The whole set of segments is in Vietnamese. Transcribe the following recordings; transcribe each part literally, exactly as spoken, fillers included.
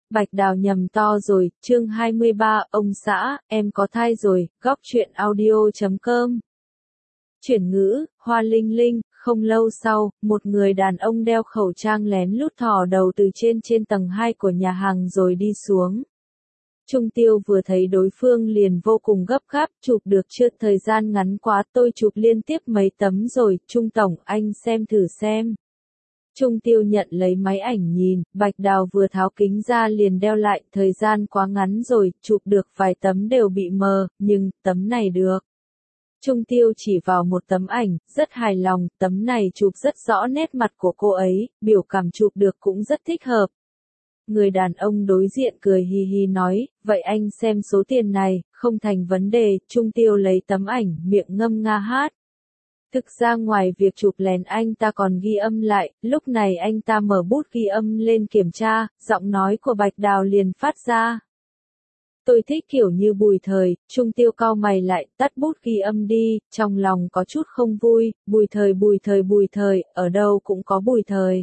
Bạch Đào nhầm to rồi, chương hai mươi ba, ông xã, em có thai rồi, góc truyện audio chấm com. Chuyển ngữ, Hoa Linh Linh, không lâu sau, một người đàn ông đeo khẩu trang lén lút thò đầu từ trên trên tầng hai của nhà hàng rồi đi xuống. Trung Tiêu vừa thấy đối phương liền vô cùng gấp gáp, chụp được chưa, thời gian ngắn quá, tôi chụp liên tiếp mấy tấm rồi, Trung Tổng, anh xem thử xem. Trung Tiêu nhận lấy máy ảnh nhìn, Bạch Đào vừa tháo kính ra liền đeo lại, thời gian quá ngắn rồi, chụp được vài tấm đều bị mờ, nhưng, tấm này được. Trung Tiêu chỉ vào một tấm ảnh, rất hài lòng, tấm này chụp rất rõ nét mặt của cô ấy, biểu cảm chụp được cũng rất thích hợp. Người đàn ông đối diện cười hi hi nói, vậy anh xem số tiền này, không thành vấn đề, Trung Tiêu lấy tấm ảnh, miệng ngâm nga hát. Thực ra ngoài việc chụp lén anh ta còn ghi âm lại, lúc này anh ta mở bút ghi âm lên kiểm tra, giọng nói của Bạch Đào liền phát ra. Tôi thích kiểu như Bùi Thời, Trung Tiêu cau mày lại, tắt bút ghi âm đi, trong lòng có chút không vui, Bùi Thời Bùi Thời Bùi Thời, ở đâu cũng có Bùi Thời.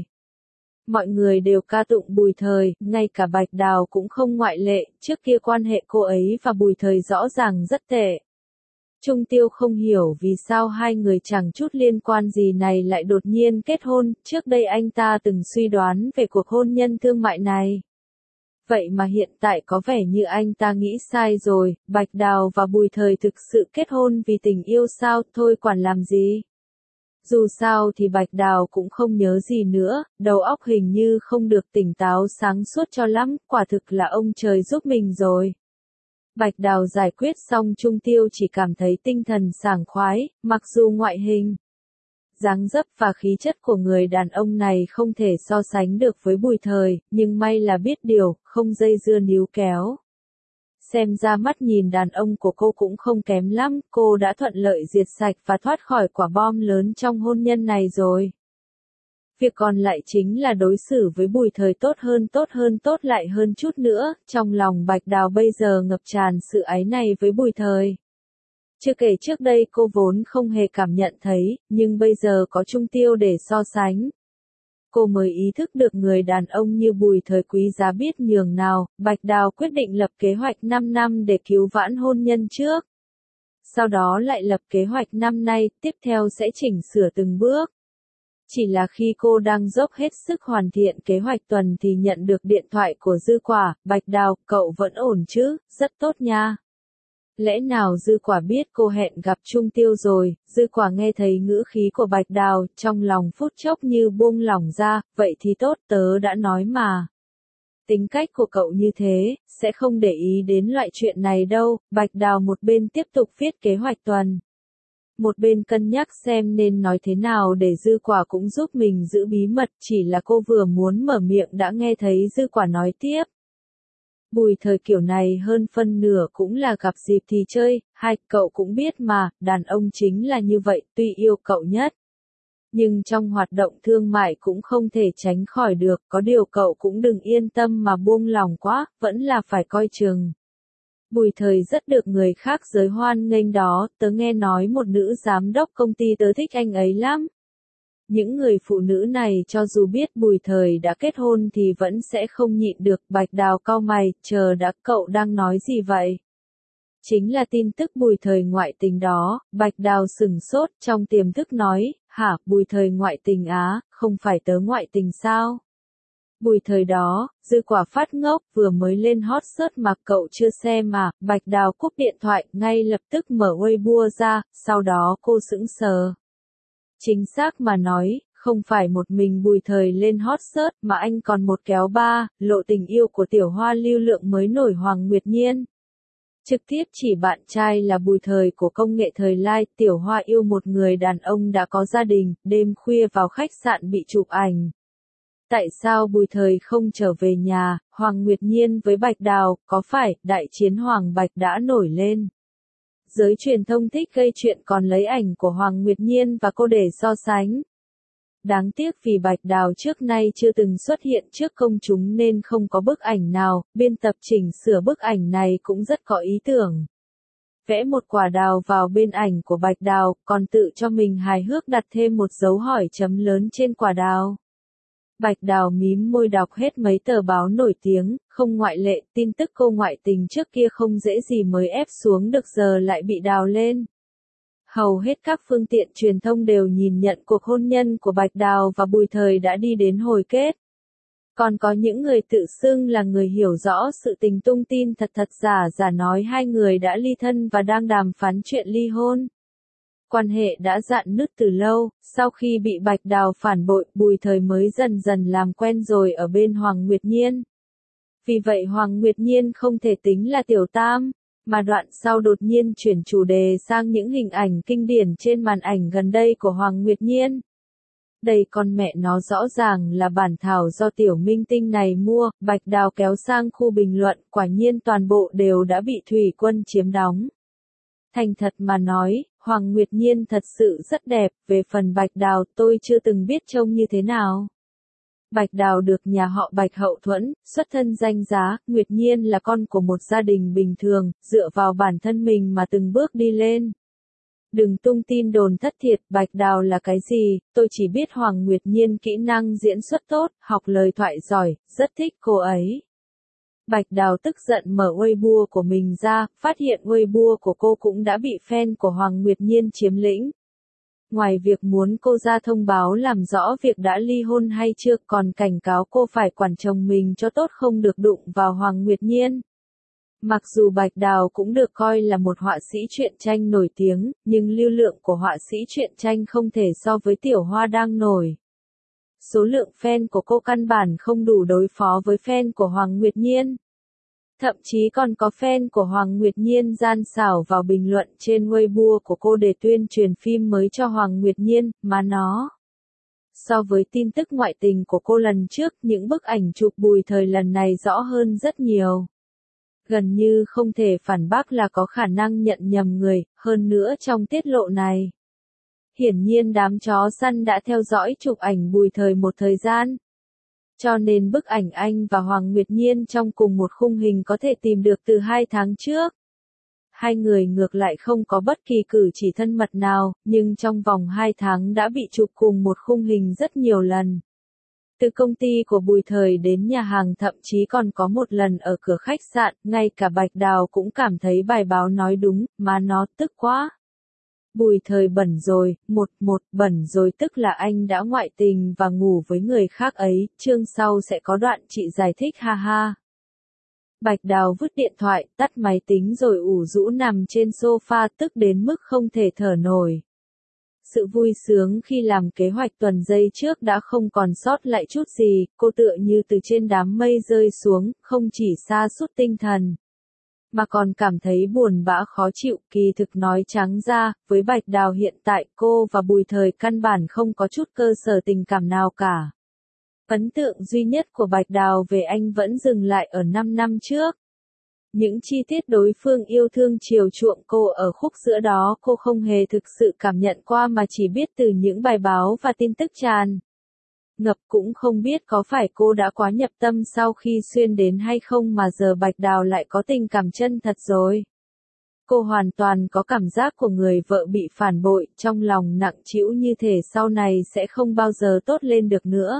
Mọi người đều ca tụng Bùi Thời, ngay cả Bạch Đào cũng không ngoại lệ, trước kia quan hệ cô ấy và Bùi Thời rõ ràng rất tệ. Trung Tiêu không hiểu vì sao hai người chẳng chút liên quan gì này lại đột nhiên kết hôn, trước đây anh ta từng suy đoán về cuộc hôn nhân thương mại này. Vậy mà hiện tại có vẻ như anh ta nghĩ sai rồi, Bạch Đào và Bùi Thời thực sự kết hôn vì tình yêu sao, thôi quản làm gì. Dù sao thì Bạch Đào cũng không nhớ gì nữa, đầu óc hình như không được tỉnh táo sáng suốt cho lắm, quả thực là ông trời giúp mình rồi. Bạch Đào giải quyết xong, Trung Tiêu chỉ cảm thấy tinh thần sảng khoái, mặc dù ngoại hình, dáng dấp và khí chất của người đàn ông này không thể so sánh được với Bùi Thời, nhưng may là biết điều, không dây dưa níu kéo. Xem ra mắt nhìn đàn ông của cô cũng không kém lắm, cô đã thuận lợi diệt sạch và thoát khỏi quả bom lớn trong hôn nhân này rồi. Việc còn lại chính là đối xử với Bùi Thời tốt hơn tốt hơn tốt lại hơn chút nữa, trong lòng Bạch Đào bây giờ ngập tràn sự áy này với Bùi Thời. Chưa kể trước đây cô vốn không hề cảm nhận thấy, nhưng bây giờ có Trung Tiêu để so sánh. Cô mới ý thức được người đàn ông như Bùi Thời quý giá biết nhường nào, Bạch Đào quyết định lập kế hoạch năm năm để cứu vãn hôn nhân trước. Sau đó lại lập kế hoạch năm nay, tiếp theo sẽ chỉnh sửa từng bước. Chỉ là khi cô đang dốc hết sức hoàn thiện kế hoạch tuần thì nhận được điện thoại của Dư Quả, Bạch Đào, cậu vẫn ổn chứ, rất tốt nha. Lẽ nào Dư Quả biết cô hẹn gặp Trung Tiêu rồi, Dư Quả nghe thấy ngữ khí của Bạch Đào, trong lòng phút chốc như buông lỏng ra, vậy thì tốt, tớ đã nói mà. Tính cách của cậu như thế, sẽ không để ý đến loại chuyện này đâu, Bạch Đào một bên tiếp tục viết kế hoạch tuần. Một bên cân nhắc xem nên nói thế nào để Dư Quả cũng giúp mình giữ bí mật, chỉ là cô vừa muốn mở miệng đã nghe thấy Dư Quả nói tiếp. Bùi Thời kiểu này hơn phân nửa cũng là gặp dịp thì chơi, hai, cậu cũng biết mà, đàn ông chính là như vậy, tuy yêu cậu nhất. Nhưng trong hoạt động thương mại cũng không thể tránh khỏi được, có điều cậu cũng đừng yên tâm mà buông lòng quá, vẫn là phải coi chừng. Bùi Thời rất được người khác giới hoan nghênh đó, tớ nghe nói một nữ giám đốc công ty tớ thích anh ấy lắm. Những người phụ nữ này cho dù biết Bùi Thời đã kết hôn thì vẫn sẽ không nhịn được, Bạch Đào cau mày, chờ đã, cậu đang nói gì vậy? Chính là tin tức Bùi Thời ngoại tình đó, Bạch Đào sửng sốt, trong tiềm thức nói, hả, Bùi Thời ngoại tình á, không phải tớ ngoại tình sao? Bùi Thời đó, Dư Quả phát ngốc, vừa mới lên hot search mà cậu chưa xem mà, Bạch Đào cúp điện thoại, ngay lập tức mở Weibo ra, sau đó cô sững sờ. Chính xác mà nói, không phải một mình Bùi Thời lên hot search mà anh còn một kéo ba, lộ tình yêu của tiểu hoa lưu lượng mới nổi Hoàng Nguyệt Nhiên. Trực tiếp chỉ bạn trai là Bùi Thời của công nghệ thời lai, tiểu hoa yêu một người đàn ông đã có gia đình, đêm khuya vào khách sạn bị chụp ảnh. Tại sao Bùi Thời không trở về nhà, Hoàng Nguyệt Nhiên với Bạch Đào, có phải, đại chiến Hoàng Bạch đã nổi lên. Giới truyền thông thích gây chuyện còn lấy ảnh của Hoàng Nguyệt Nhiên và cô để so sánh. Đáng tiếc vì Bạch Đào trước nay chưa từng xuất hiện trước công chúng nên không có bức ảnh nào, biên tập chỉnh sửa bức ảnh này cũng rất có ý tưởng. Vẽ một quả đào vào bên ảnh của Bạch Đào, còn tự cho mình hài hước đặt thêm một dấu hỏi chấm lớn trên quả đào. Bạch Đào mím môi đọc hết mấy tờ báo nổi tiếng, không ngoại lệ, tin tức cô ngoại tình trước kia không dễ gì mới ép xuống được giờ lại bị đào lên. Hầu hết các phương tiện truyền thông đều nhìn nhận cuộc hôn nhân của Bạch Đào và Bùi Thời đã đi đến hồi kết. Còn có những người tự xưng là người hiểu rõ sự tình tung tin thật thật giả giả nói hai người đã ly thân và đang đàm phán chuyện ly hôn. Quan hệ đã rạn nứt từ lâu, sau khi bị Bạch Đào phản bội, Bùi Thời mới dần dần làm quen rồi ở bên Hoàng Nguyệt Nhiên. Vì vậy Hoàng Nguyệt Nhiên không thể tính là tiểu tam, mà đoạn sau đột nhiên chuyển chủ đề sang những hình ảnh kinh điển trên màn ảnh gần đây của Hoàng Nguyệt Nhiên. Đây con mẹ nó rõ ràng là bản thảo do tiểu minh tinh này mua, Bạch Đào kéo sang khu bình luận, quả nhiên toàn bộ đều đã bị Thủy Quân chiếm đóng. Thành thật mà nói, Hoàng Nguyệt Nhiên thật sự rất đẹp, về phần Bạch Đào tôi chưa từng biết trông như thế nào. Bạch Đào được nhà họ Bạch hậu thuẫn, xuất thân danh giá, Nguyệt Nhiên là con của một gia đình bình thường, dựa vào bản thân mình mà từng bước đi lên. Đừng tung tin đồn thất thiệt, Bạch Đào là cái gì, tôi chỉ biết Hoàng Nguyệt Nhiên kỹ năng diễn xuất tốt, học lời thoại giỏi, rất thích cô ấy. Bạch Đào tức giận mở Weibo của mình ra, phát hiện Weibo của cô cũng đã bị fan của Hoàng Nguyệt Nhiên chiếm lĩnh. Ngoài việc muốn cô ra thông báo làm rõ việc đã ly hôn hay chưa, còn cảnh cáo cô phải quản chồng mình cho tốt, không được đụng vào Hoàng Nguyệt Nhiên. Mặc dù Bạch Đào cũng được coi là một họa sĩ truyện tranh nổi tiếng, nhưng lưu lượng của họa sĩ truyện tranh không thể so với Tiểu Hoa đang nổi. Số lượng fan của cô căn bản không đủ đối phó với fan của Hoàng Nguyệt Nhiên. Thậm chí còn có fan của Hoàng Nguyệt Nhiên gian xảo vào bình luận trên Weibo của cô để tuyên truyền phim mới cho Hoàng Nguyệt Nhiên, mà nó. So với tin tức ngoại tình của cô lần trước, những bức ảnh chụp Bùi Thời lần này rõ hơn rất nhiều. Gần như không thể phản bác là có khả năng nhận nhầm người, hơn nữa trong tiết lộ này. Hiển nhiên đám chó săn đã theo dõi chụp ảnh Bùi Thời một thời gian. Cho nên bức ảnh anh và Hoàng Nguyệt Nhiên trong cùng một khung hình có thể tìm được từ hai tháng trước. Hai người ngược lại không có bất kỳ cử chỉ thân mật nào, nhưng trong vòng hai tháng đã bị chụp cùng một khung hình rất nhiều lần. Từ công ty của Bùi Thời đến nhà hàng, thậm chí còn có một lần ở cửa khách sạn, ngay cả Bạch Đào cũng cảm thấy bài báo nói đúng, mà nó tức quá. Bùi Thời bẩn rồi, một một bẩn rồi tức là anh đã ngoại tình và ngủ với người khác ấy, chương sau sẽ có đoạn chị giải thích ha ha. Bạch Đào vứt điện thoại, tắt máy tính rồi ủ rũ nằm trên sofa, tức đến mức không thể thở nổi. Sự vui sướng khi làm kế hoạch tuần giây trước đã không còn sót lại chút gì, cô tựa như từ trên đám mây rơi xuống, không chỉ sa sút tinh thần, mà còn cảm thấy buồn bã khó chịu. Kỳ thực nói trắng ra, với Bạch Đào hiện tại, cô và Bùi Thời căn bản không có chút cơ sở tình cảm nào cả. Ấn tượng duy nhất của Bạch Đào về anh vẫn dừng lại ở năm năm trước. Những chi tiết đối phương yêu thương chiều chuộng cô ở khúc giữa đó cô không hề thực sự cảm nhận qua mà chỉ biết từ những bài báo và tin tức tràn ngập, cũng không biết có phải cô đã quá nhập tâm sau khi xuyên đến hay không mà giờ Bạch Đào lại có tình cảm chân thật rồi. Cô hoàn toàn có cảm giác của người vợ bị phản bội, trong lòng nặng trĩu như thể sau này sẽ không bao giờ tốt lên được nữa.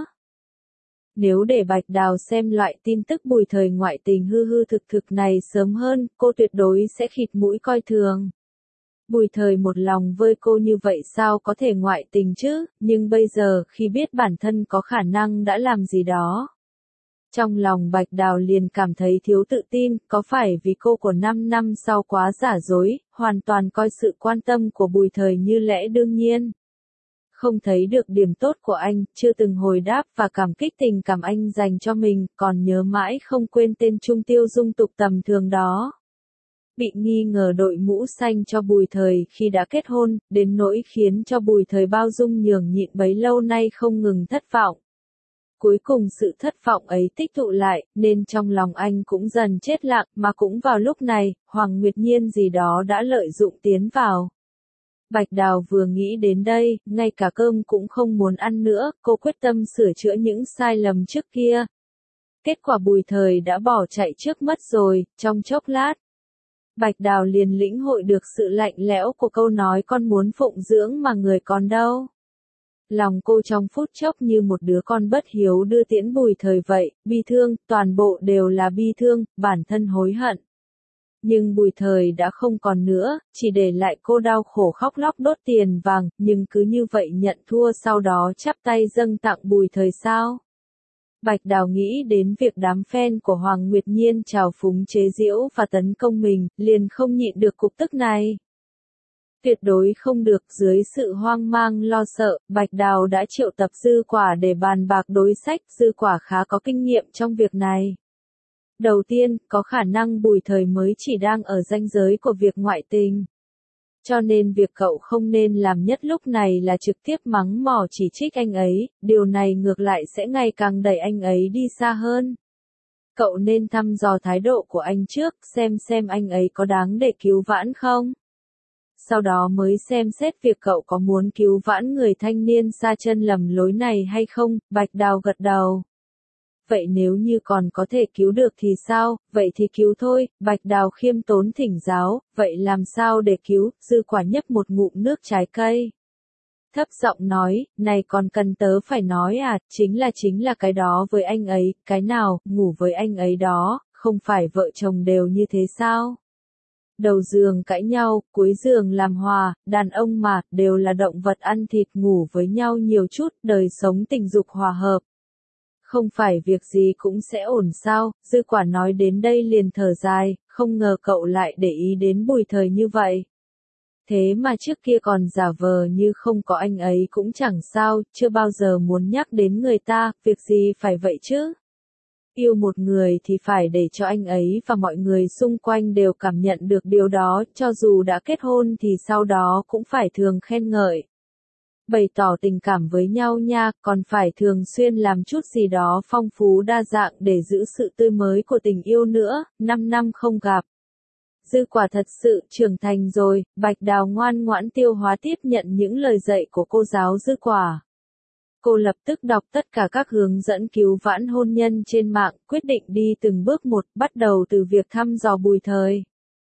Nếu để Bạch Đào xem loại tin tức Bùi Thời ngoại tình hư hư thực thực này sớm hơn, cô tuyệt đối sẽ khịt mũi coi thường. Bùi Thời một lòng với cô như vậy sao có thể ngoại tình chứ, nhưng bây giờ khi biết bản thân có khả năng đã làm gì đó. Trong lòng Bạch Đào liền cảm thấy thiếu tự tin, có phải vì cô của năm năm sau quá giả dối, hoàn toàn coi sự quan tâm của Bùi Thời như lẽ đương nhiên. Không thấy được điểm tốt của anh, chưa từng hồi đáp và cảm kích tình cảm anh dành cho mình, còn nhớ mãi không quên tên Trung Tiêu Dung tục tầm thường đó. Bị nghi ngờ đội mũ xanh cho Bùi Thời khi đã kết hôn, đến nỗi khiến cho Bùi Thời bao dung nhường nhịn bấy lâu nay không ngừng thất vọng. Cuối cùng sự thất vọng ấy tích tụ lại, nên trong lòng anh cũng dần chết lặng, mà cũng vào lúc này, Hoàng Nguyệt Nhiên gì đó đã lợi dụng tiến vào. Bạch Đào vừa nghĩ đến đây, ngay cả cơm cũng không muốn ăn nữa, cô quyết tâm sửa chữa những sai lầm trước kia. Kết quả Bùi Thời đã bỏ chạy trước mất rồi, trong chốc lát. Bạch Đào liền lĩnh hội được sự lạnh lẽo của câu nói con muốn phụng dưỡng mà người còn đâu. Lòng cô trong phút chốc như một đứa con bất hiếu đưa tiễn Bùi Thời vậy, bi thương, toàn bộ đều là bi thương, bản thân hối hận. Nhưng Bùi Thời đã không còn nữa, chỉ để lại cô đau khổ khóc lóc đốt tiền vàng, nhưng cứ như vậy nhận thua sau đó chắp tay dâng tặng Bùi Thời sao? Bạch Đào nghĩ đến việc đám fan của Hoàng Nguyệt Nhiên trào phúng chế giễu và tấn công mình, liền không nhịn được cục tức này. Tuyệt đối không được, dưới sự hoang mang lo sợ, Bạch Đào đã triệu tập Dư Quả để bàn bạc đối sách, Dư Quả khá có kinh nghiệm trong việc này. Đầu tiên, có khả năng Bùi Thời mới chỉ đang ở ranh giới của việc ngoại tình. Cho nên việc cậu không nên làm nhất lúc này là trực tiếp mắng mỏ chỉ trích anh ấy, điều này ngược lại sẽ ngày càng đẩy anh ấy đi xa hơn. Cậu nên thăm dò thái độ của anh trước, xem xem anh ấy có đáng để cứu vãn không. Sau đó mới xem xét việc cậu có muốn cứu vãn người thanh niên sa chân lầm lối này hay không, Bạch Đào gật đầu. Vậy nếu như còn có thể cứu được thì sao, vậy thì cứu thôi, Bạch Đào khiêm tốn thỉnh giáo, vậy làm sao để cứu, Dư Quả nhấp một ngụm nước trái cây. Thấp giọng nói, này còn cần tớ phải nói à, chính là chính là cái đó với anh ấy, cái nào, ngủ với anh ấy đó, không phải vợ chồng đều như thế sao? Đầu giường cãi nhau, cuối giường làm hòa, đàn ông mà, đều là động vật ăn thịt ngủ với nhau nhiều chút, đời sống tình dục hòa hợp. Không phải việc gì cũng sẽ ổn sao, Dư Quả nói đến đây liền thở dài, không ngờ cậu lại để ý đến Bùi Thời như vậy. Thế mà trước kia còn giả vờ như không có anh ấy cũng chẳng sao, chưa bao giờ muốn nhắc đến người ta, việc gì phải vậy chứ? Yêu một người thì phải để cho anh ấy và mọi người xung quanh đều cảm nhận được điều đó, cho dù đã kết hôn thì sau đó cũng phải thường khen ngợi. Bày tỏ tình cảm với nhau nha, còn phải thường xuyên làm chút gì đó phong phú đa dạng để giữ sự tươi mới của tình yêu nữa, năm năm không gặp. Dư Quả thật sự trưởng thành rồi, Bạch Đào ngoan ngoãn tiêu hóa tiếp nhận những lời dạy của cô giáo Dư Quả. Cô lập tức đọc tất cả các hướng dẫn cứu vãn hôn nhân trên mạng, quyết định đi từng bước một, bắt đầu từ việc thăm dò Bùi Thời.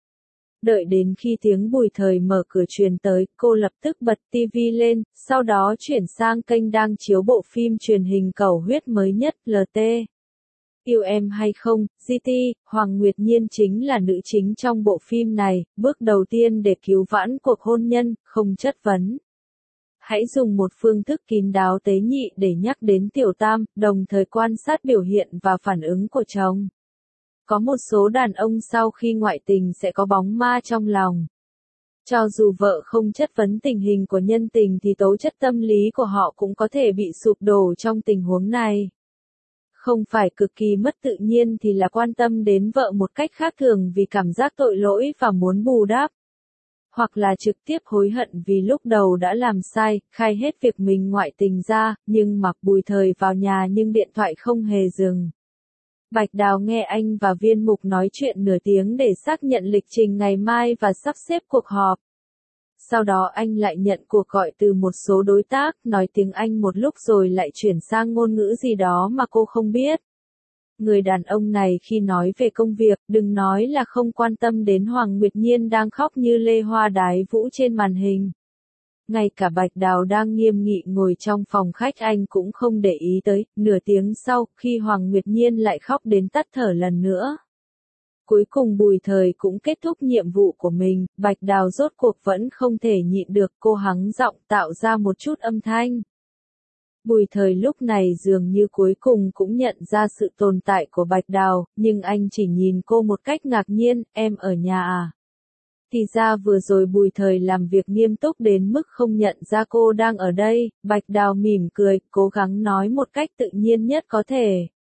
Đợi đến khi tiếng Bùi Thời mở cửa truyền tới, cô lập tức bật ti vi lên, sau đó chuyển sang kênh đang chiếu bộ phim truyền hình cầu huyết mới nhất, lờ tê. Yêu em hay không, giê tê, Hoàng Nguyệt Nhiên chính là nữ chính trong bộ phim này, bước đầu tiên để cứu vãn cuộc hôn nhân, không chất vấn. Hãy dùng một phương thức kín đáo tế nhị để nhắc đến Tiểu Tam, đồng thời quan sát biểu hiện và phản ứng của chồng. Có một số đàn ông sau khi ngoại tình sẽ có bóng ma trong lòng. Cho dù vợ không chất vấn tình hình của nhân tình thì tố chất tâm lý của họ cũng có thể bị sụp đổ trong tình huống này. Không phải cực kỳ mất tự nhiên thì là quan tâm đến vợ một cách khác thường vì cảm giác tội lỗi và muốn bù đắp. Hoặc là trực tiếp hối hận vì lúc đầu đã làm sai, khai hết việc mình ngoại tình ra, nhưng mặc Bùi Thời vào nhà nhưng điện thoại không hề dừng. Bạch Đào nghe anh và Viên Mục nói chuyện nửa tiếng để xác nhận lịch trình ngày mai và sắp xếp cuộc họp. Sau đó anh lại nhận cuộc gọi từ một số đối tác, nói tiếng Anh một lúc rồi lại chuyển sang ngôn ngữ gì đó mà cô không biết. Người đàn ông này khi nói về công việc, đừng nói là không quan tâm đến Hoàng Nguyệt Nhiên đang khóc như lê hoa đái vũ trên màn hình. Ngay cả Bạch Đào đang nghiêm nghị ngồi trong phòng khách anh cũng không để ý tới, nửa tiếng sau, khi Hoàng Nguyệt Nhiên lại khóc đến tắt thở lần nữa. Cuối cùng Bùi Thời cũng kết thúc nhiệm vụ của mình, Bạch Đào rốt cuộc vẫn không thể nhịn được, cô hắng giọng tạo ra một chút âm thanh. Bùi Thời lúc này dường như cuối cùng cũng nhận ra sự tồn tại của Bạch Đào, nhưng anh chỉ nhìn cô một cách ngạc nhiên, em ở nhà à? Thì ra vừa rồi Bùi Thời làm việc nghiêm túc đến mức không nhận ra cô đang ở đây, Bạch Đào mỉm cười, cố gắng nói một cách tự nhiên nhất có thể.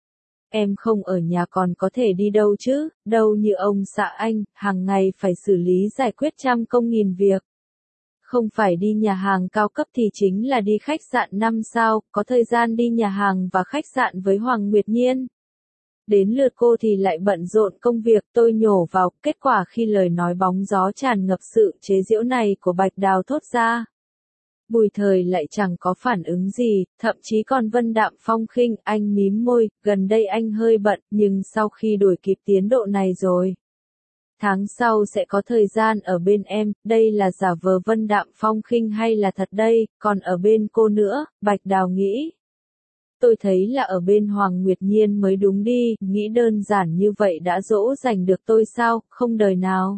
Em không ở nhà còn có thể đi đâu chứ, đâu như ông xã anh, hàng ngày phải xử lý giải quyết trăm công nghìn việc. Không phải đi nhà hàng cao cấp thì chính là đi khách sạn năm sao, có thời gian đi nhà hàng và khách sạn với Hoàng Nguyệt Nhiên. Đến lượt cô thì lại bận rộn công việc, tôi nhổ vào, kết quả khi lời nói bóng gió tràn ngập sự chế giễu này của Bạch Đào thốt ra. Bùi Thời lại chẳng có phản ứng gì, thậm chí còn vân đạm phong khinh, anh mím môi, gần đây anh hơi bận, nhưng sau khi đuổi kịp tiến độ này rồi. tháng sau sẽ có thời gian ở bên em, đây là giả vờ Vân Đạm Phong khinh hay là thật đây, còn ở bên cô nữa, Bạch Đào nghĩ. Tôi thấy là ở bên Hoàng Nguyệt Nhiên mới đúng đi, nghĩ đơn giản như vậy đã dỗ dành được tôi sao, không đời nào.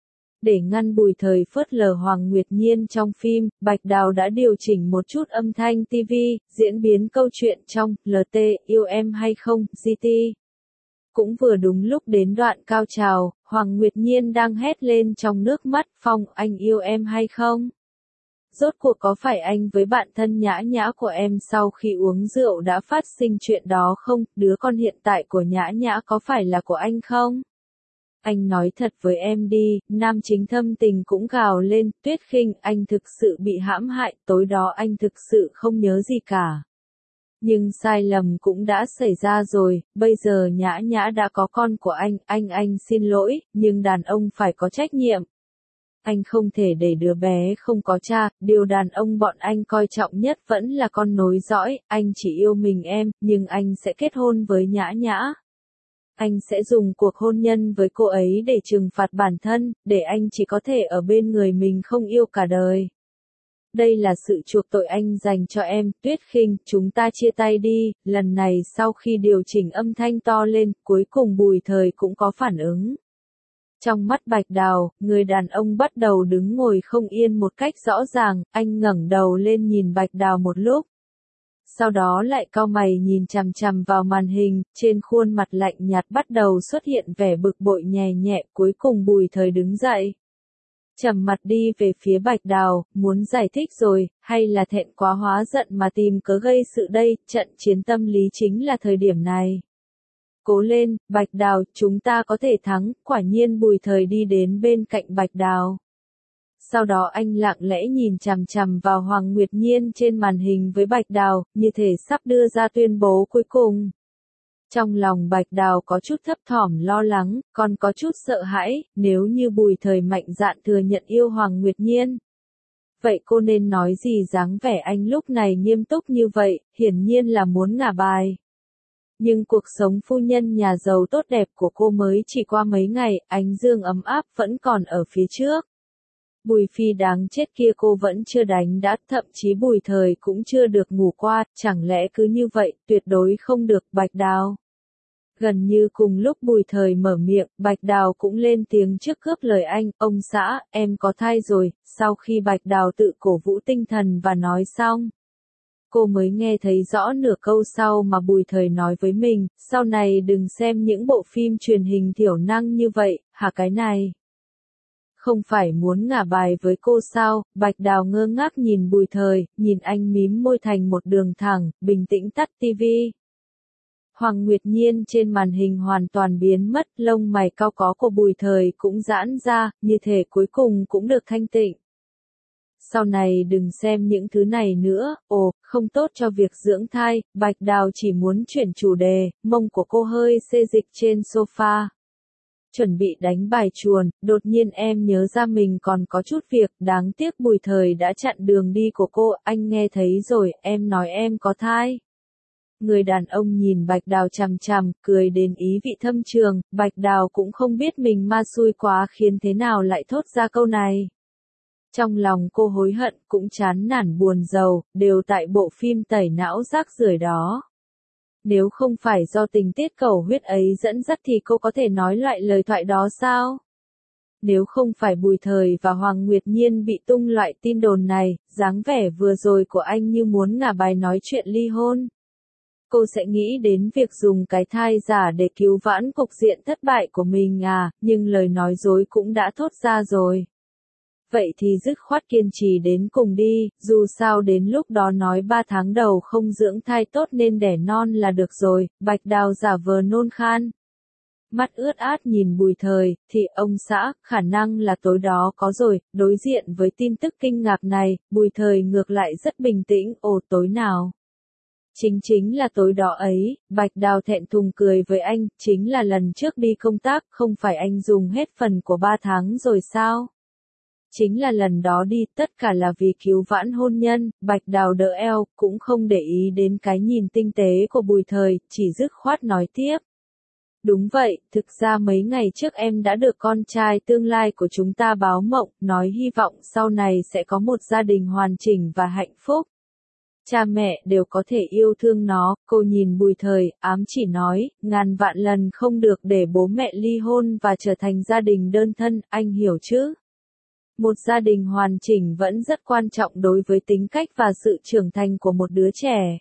Để ngăn Bùi Thời phớt lờ Hoàng Nguyệt Nhiên trong phim, Bạch Đào đã điều chỉnh một chút âm thanh ti vi, diễn biến câu chuyện trong lờ tê, yêu em hay không, giê tê. Cũng vừa đúng lúc đến đoạn cao trào, Hoàng Nguyệt Nhiên đang hét lên trong nước mắt, Phong, anh yêu em hay không? Rốt cuộc có phải anh với bạn thân Nhã Nhã của em sau khi uống rượu đã phát sinh chuyện đó không? Đứa con hiện tại của Nhã Nhã có phải là của anh không? Anh nói thật với em đi, nam chính thâm tình cũng gào lên, Tuyết Khinh, anh thực sự bị hãm hại, tối đó anh thực sự không nhớ gì cả. Nhưng sai lầm cũng đã xảy ra rồi, bây giờ Nhã Nhã đã có con của anh, anh anh xin lỗi, nhưng đàn ông phải có trách nhiệm. Anh không thể để đứa bé không có cha, điều đàn ông bọn anh coi trọng nhất vẫn là con nối dõi, anh chỉ yêu mình em, nhưng anh sẽ kết hôn với Nhã Nhã. Anh sẽ dùng cuộc hôn nhân với cô ấy để trừng phạt bản thân, để anh chỉ có thể ở bên người mình không yêu cả đời. Đây là sự chuộc tội anh dành cho em, Tuyết Khinh, chúng ta chia tay đi, lần này sau khi điều chỉnh âm thanh to lên, cuối cùng Bùi Thời cũng có phản ứng. Trong mắt Bạch Đào, người đàn ông bắt đầu đứng ngồi không yên một cách rõ ràng, anh ngẩng đầu lên nhìn Bạch Đào một lúc. Sau đó lại cau mày nhìn chằm chằm vào màn hình, trên khuôn mặt lạnh nhạt bắt đầu xuất hiện vẻ bực bội nhẹ nhẹ, cuối cùng Bùi Thời đứng dậy. Trầm mặt đi về phía Bạch Đào, muốn giải thích rồi, hay là thẹn quá hóa giận mà tìm cớ gây sự đây, trận chiến tâm lý chính là thời điểm này. Cố lên, Bạch Đào, chúng ta có thể thắng, quả nhiên Bùi Thời đi đến bên cạnh Bạch Đào. Sau đó anh lặng lẽ nhìn chằm chằm vào Hoàng Nguyệt Nhiên trên màn hình với Bạch Đào, như thể sắp đưa ra tuyên bố cuối cùng. Trong lòng Bạch Đào có chút thấp thỏm lo lắng, còn có chút sợ hãi, nếu như Bùi Thời mạnh dạn thừa nhận yêu Hoàng Nguyệt Nhiên. Vậy cô nên nói gì dáng vẻ anh lúc này nghiêm túc như vậy, hiển nhiên là muốn ngả bài. Nhưng cuộc sống phu nhân nhà giàu tốt đẹp của cô mới chỉ qua mấy ngày, ánh dương ấm áp vẫn còn ở phía trước. Bùi Phi đáng chết kia cô vẫn chưa đánh đã, thậm chí Bùi Thời cũng chưa được ngủ qua, chẳng lẽ cứ như vậy, tuyệt đối không được, Bạch Đào. Gần như cùng lúc Bùi Thời mở miệng, Bạch Đào cũng lên tiếng trước cướp lời anh, ông xã, em có thai rồi, sau khi Bạch Đào tự cổ vũ tinh thần và nói xong. Cô mới nghe thấy rõ nửa câu sau mà Bùi Thời nói với mình, sau này đừng xem những bộ phim truyền hình thiểu năng như vậy, hả cái này. Không phải muốn ngả bài với cô sao, Bạch Đào ngơ ngác nhìn Bùi Thời, nhìn anh mím môi thành một đường thẳng, bình tĩnh tắt tivi. Hoàng Nguyệt Nhiên trên màn hình hoàn toàn biến mất, lông mày cao có của Bùi Thời cũng giãn ra, như thể cuối cùng cũng được thanh tịnh. Sau này đừng xem những thứ này nữa, ồ, không tốt cho việc dưỡng thai, Bạch Đào chỉ muốn chuyển chủ đề, mông của cô hơi xê dịch trên sofa. Chuẩn bị đánh bài chuồn, đột nhiên em nhớ ra mình còn có chút việc, đáng tiếc Bùi Thời đã chặn đường đi của cô, anh nghe thấy rồi, em nói em có thai. Người đàn ông nhìn Bạch Đào chằm chằm, cười đến ý vị thâm trường, Bạch Đào cũng không biết mình ma xui quá khiến thế nào lại thốt ra câu này. Trong lòng cô hối hận, cũng chán nản buồn rầu, đều tại bộ phim tẩy não rác rưởi đó. Nếu không phải do tình tiết cầu huyết ấy dẫn dắt thì cô có thể nói loại lời thoại đó sao? Nếu không phải Bùi Thời và Hoàng Nguyệt Nhiên bị tung loại tin đồn này, dáng vẻ vừa rồi của anh như muốn ngả bài nói chuyện ly hôn. Cô sẽ nghĩ đến việc dùng cái thai giả để cứu vãn cục diện thất bại của mình à, nhưng lời nói dối cũng đã thốt ra rồi. Vậy thì dứt khoát kiên trì đến cùng đi, dù sao đến lúc đó nói ba tháng đầu không dưỡng thai tốt nên đẻ non là được rồi, Bạch Đào giả vờ nôn khan. Mắt ướt át nhìn Bùi Thời, thì ông xã, khả năng là tối đó có rồi, đối diện với tin tức kinh ngạc này, Bùi Thời ngược lại rất bình tĩnh, ồ tối nào. Chính chính là tối đó ấy, Bạch Đào thẹn thùng cười với anh, chính là lần trước đi công tác, không phải anh dùng hết phần của ba tháng rồi sao? Chính là lần đó đi, tất cả là vì cứu vãn hôn nhân, Bạch Đào đỡ eo, cũng không để ý đến cái nhìn tinh tế của Bùi Thời, chỉ dứt khoát nói tiếp. Đúng vậy, thực ra mấy ngày trước em đã được con trai tương lai của chúng ta báo mộng, nói hy vọng sau này sẽ có một gia đình hoàn chỉnh và hạnh phúc. Cha mẹ đều có thể yêu thương nó, cô nhìn Bùi Thời, ám chỉ nói, ngàn vạn lần không được để bố mẹ ly hôn và trở thành gia đình đơn thân, anh hiểu chứ? Một gia đình hoàn chỉnh vẫn rất quan trọng đối với tính cách và sự trưởng thành của một đứa trẻ.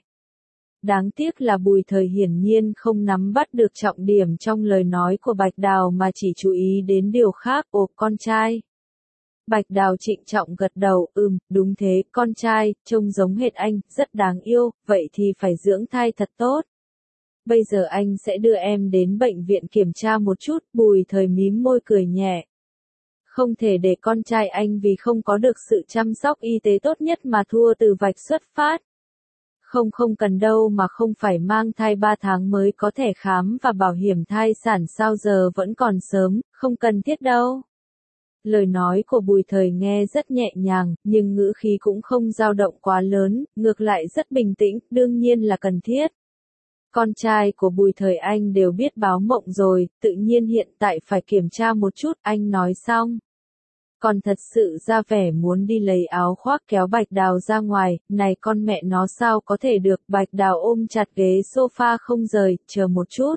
Đáng tiếc là Bùi Thời hiển nhiên không nắm bắt được trọng điểm trong lời nói của Bạch Đào mà chỉ chú ý đến điều khác, ồ, con trai. Bạch Đào trịnh trọng gật đầu, ừm, đúng thế, con trai, trông giống hệt anh, rất đáng yêu, vậy thì phải dưỡng thai thật tốt. Bây giờ anh sẽ đưa em đến bệnh viện kiểm tra một chút, Bùi Thời mím môi cười nhẹ. Không thể để con trai anh vì không có được sự chăm sóc y tế tốt nhất mà thua từ vạch xuất phát. Không không cần đâu mà không phải mang thai ba tháng mới có thể khám và bảo hiểm thai sản sao giờ vẫn còn sớm, không cần thiết đâu. Lời nói của Bùi Thời nghe rất nhẹ nhàng, nhưng ngữ khí cũng không dao động quá lớn, ngược lại rất bình tĩnh, đương nhiên là cần thiết. Con trai của Bùi Thời anh đều biết báo mộng rồi, tự nhiên hiện tại phải kiểm tra một chút, anh nói xong. Còn thật sự ra vẻ muốn đi lấy áo khoác kéo Bạch Đào ra ngoài, này con mẹ nó sao có thể được, Bạch Đào ôm chặt ghế sofa không rời, chờ một chút.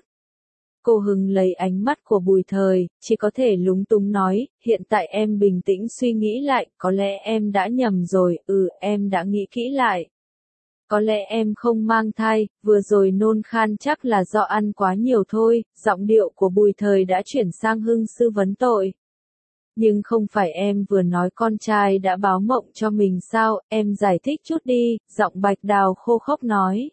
Cô Hưng lấy ánh mắt của Bùi Thời, chỉ có thể lúng túng nói, hiện tại em bình tĩnh suy nghĩ lại, có lẽ em đã nhầm rồi, ừ, em đã nghĩ kỹ lại. Có lẽ em không mang thai, vừa rồi nôn khan chắc là do ăn quá nhiều thôi, giọng điệu của Bùi Thời đã chuyển sang Hưng sư vấn tội. Nhưng không phải em vừa nói con trai đã báo mộng cho mình sao, em giải thích chút đi, giọng Bạch Đào khô khốc nói.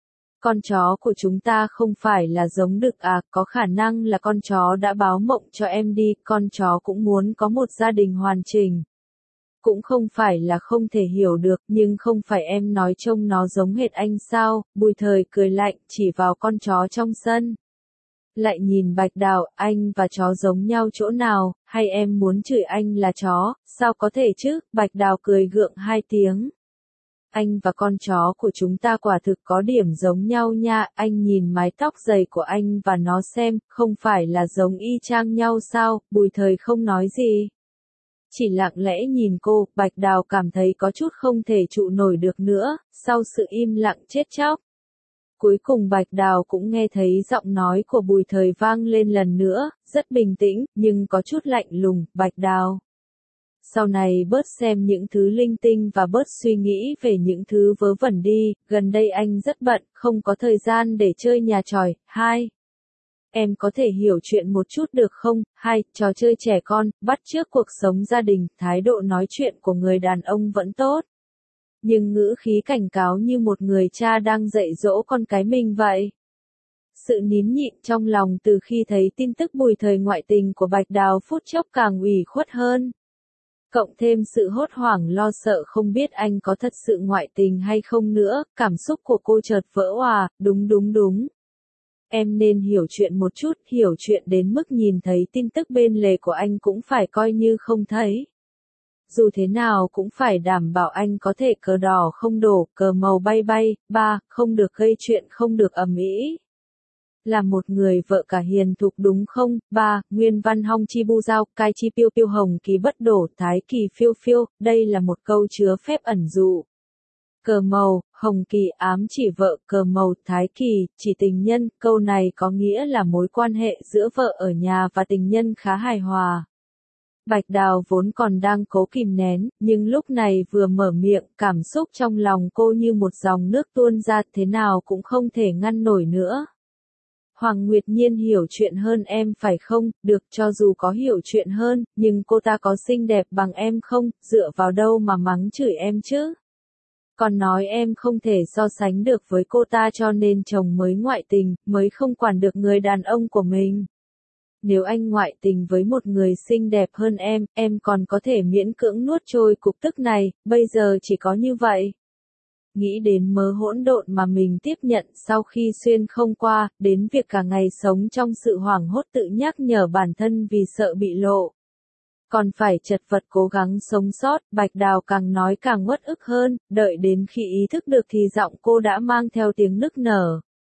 Con chó của chúng ta không phải là giống đực à, có khả năng là con chó đã báo mộng cho em đi, con chó cũng muốn có một gia đình hoàn chỉnh. Cũng không phải là không thể hiểu được, nhưng không phải em nói trông nó giống hệt anh sao, Bùi Thời cười lạnh, chỉ vào con chó trong sân. Lại nhìn Bạch Đào, anh và chó giống nhau chỗ nào, hay em muốn chửi anh là chó, sao có thể chứ, Bạch Đào cười gượng hai tiếng. Anh và con chó của chúng ta quả thực có điểm giống nhau nha, anh nhìn mái tóc dày của anh và nó xem, không phải là giống y chang nhau sao, Bùi Thời không nói gì. Chỉ lặng lẽ nhìn cô, Bạch Đào cảm thấy có chút không thể trụ nổi được nữa, sau sự im lặng chết chóc. Cuối cùng Bạch Đào cũng nghe thấy giọng nói của Bùi Thời vang lên lần nữa, rất bình tĩnh, nhưng có chút lạnh lùng, Bạch Đào. Sau này bớt xem những thứ linh tinh và bớt suy nghĩ về những thứ vớ vẩn đi, gần đây anh rất bận, không có thời gian để chơi nhà tròi. Hai. Em có thể hiểu chuyện một chút được không? Hai, trò chơi trẻ con, bắt chước cuộc sống gia đình, thái độ nói chuyện của người đàn ông vẫn tốt. Nhưng ngữ khí cảnh cáo như một người cha đang dạy dỗ con cái mình vậy. Sự nín nhịn trong lòng từ khi thấy tin tức Bùi Thời ngoại tình của Bạch Đào phút chốc càng ủy khuất hơn. Cộng thêm sự hốt hoảng lo sợ không biết anh có thật sự ngoại tình hay không nữa, cảm xúc của cô chợt vỡ òa, đúng đúng đúng. Em nên hiểu chuyện một chút, hiểu chuyện đến mức nhìn thấy tin tức bên lề của anh cũng phải coi như không thấy. Dù thế nào cũng phải đảm bảo anh có thể cờ đỏ không đổ, cờ màu bay bay, ba, không được gây chuyện không được ầm ĩ. Là một người vợ cả hiền thục đúng không? Ba, Nguyên văn hong chi bu giao, cai chi piêu piêu hồng kỳ bất đổ, thái kỳ phiêu phiêu, đây là một câu chứa phép ẩn dụ. Cờ màu, hồng kỳ ám chỉ vợ, cờ màu, thái kỳ, chỉ tình nhân, câu này có nghĩa là mối quan hệ giữa vợ ở nhà và tình nhân khá hài hòa. Bạch Đào vốn còn đang cố kìm nén, nhưng lúc này vừa mở miệng, cảm xúc trong lòng cô như một dòng nước tuôn ra, thế nào cũng không thể ngăn nổi nữa. Hoàng Nguyệt Nhiên hiểu chuyện hơn em phải không, được cho dù có hiểu chuyện hơn, nhưng cô ta có xinh đẹp bằng em không, dựa vào đâu mà mắng chửi em chứ. Còn nói em không thể so sánh được với cô ta cho nên chồng mới ngoại tình, mới không quản được người đàn ông của mình. Nếu anh ngoại tình với một người xinh đẹp hơn em, em còn có thể miễn cưỡng nuốt trôi cục tức này, bây giờ chỉ có như vậy. Nghĩ đến mớ hỗn độn mà mình tiếp nhận sau khi xuyên không qua, đến việc cả ngày sống trong sự hoảng hốt tự nhắc nhở bản thân vì sợ bị lộ. Còn phải chật vật cố gắng sống sót, Bạch Đào càng nói càng uất ức hơn, đợi đến khi ý thức được thì giọng cô đã mang theo tiếng nức nở.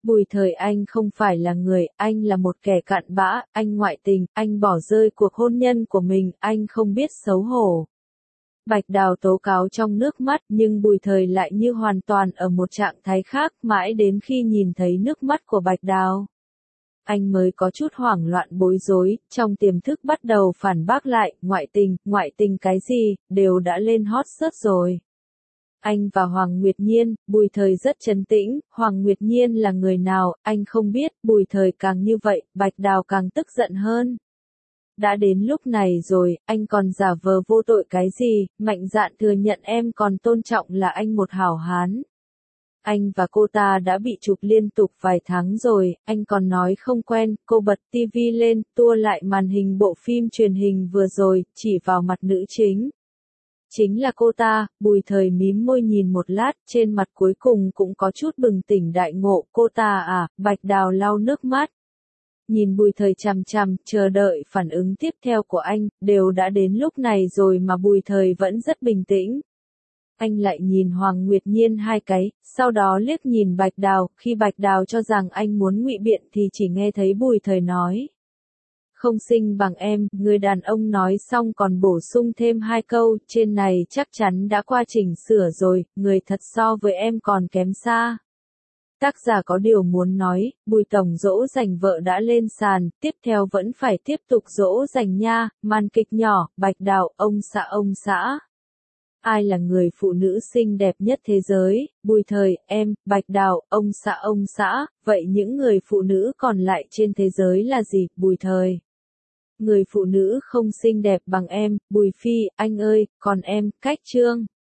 Bùi Thời anh không phải là người, anh là một kẻ cặn bã, anh ngoại tình, anh bỏ rơi cuộc hôn nhân của mình, anh không biết xấu hổ. Bạch Đào tố cáo trong nước mắt, nhưng Bùi Thời lại như hoàn toàn ở một trạng thái khác, mãi đến khi nhìn thấy nước mắt của Bạch Đào. Anh mới có chút hoảng loạn bối rối, trong tiềm thức bắt đầu phản bác lại, ngoại tình, ngoại tình cái gì, đều đã lên hot search rồi. Anh và Hoàng Nguyệt Nhiên, Bùi Thời rất trấn tĩnh, Hoàng Nguyệt Nhiên là người nào, anh không biết, Bùi Thời càng như vậy, Bạch Đào càng tức giận hơn. Đã đến lúc này rồi, anh còn giả vờ vô tội cái gì, mạnh dạn thừa nhận em còn tôn trọng là anh một hảo hán. Anh và cô ta đã bị chụp liên tục vài tháng rồi, anh còn nói không quen, cô bật tivi lên, tua lại màn hình bộ phim truyền hình vừa rồi, chỉ vào mặt nữ chính. Chính là cô ta, Bùi Thời mím môi nhìn một lát, trên mặt cuối cùng cũng có chút bừng tỉnh đại ngộ, cô ta à, Bạch Đào lau nước mắt. Nhìn Bùi Thời chằm chằm, chờ đợi phản ứng tiếp theo của anh, đều đã đến lúc này rồi mà Bùi Thời vẫn rất bình tĩnh. Anh lại nhìn Hoàng Nguyệt Nhiên hai cái, sau đó liếc nhìn Bạch Đào, khi Bạch Đào cho rằng anh muốn ngụy biện thì chỉ nghe thấy Bùi Thời nói. Không xinh bằng em, người đàn ông nói xong còn bổ sung thêm hai câu, trên này chắc chắn đã qua chỉnh sửa rồi, người thật so với em còn kém xa. Tác giả có điều muốn nói, Bùi tổng dỗ dành vợ đã lên sàn, tiếp theo vẫn phải tiếp tục dỗ dành nha, màn kịch nhỏ, Bạch Đào, ông xã ông xã. Ai là người phụ nữ xinh đẹp nhất thế giới, Bùi Thời, em, Bạch Đào, ông xã ông xã, vậy những người phụ nữ còn lại trên thế giới là gì, Bùi Thời? Người phụ nữ không xinh đẹp bằng em, Bùi Phi, anh ơi, còn em, Cách Trương.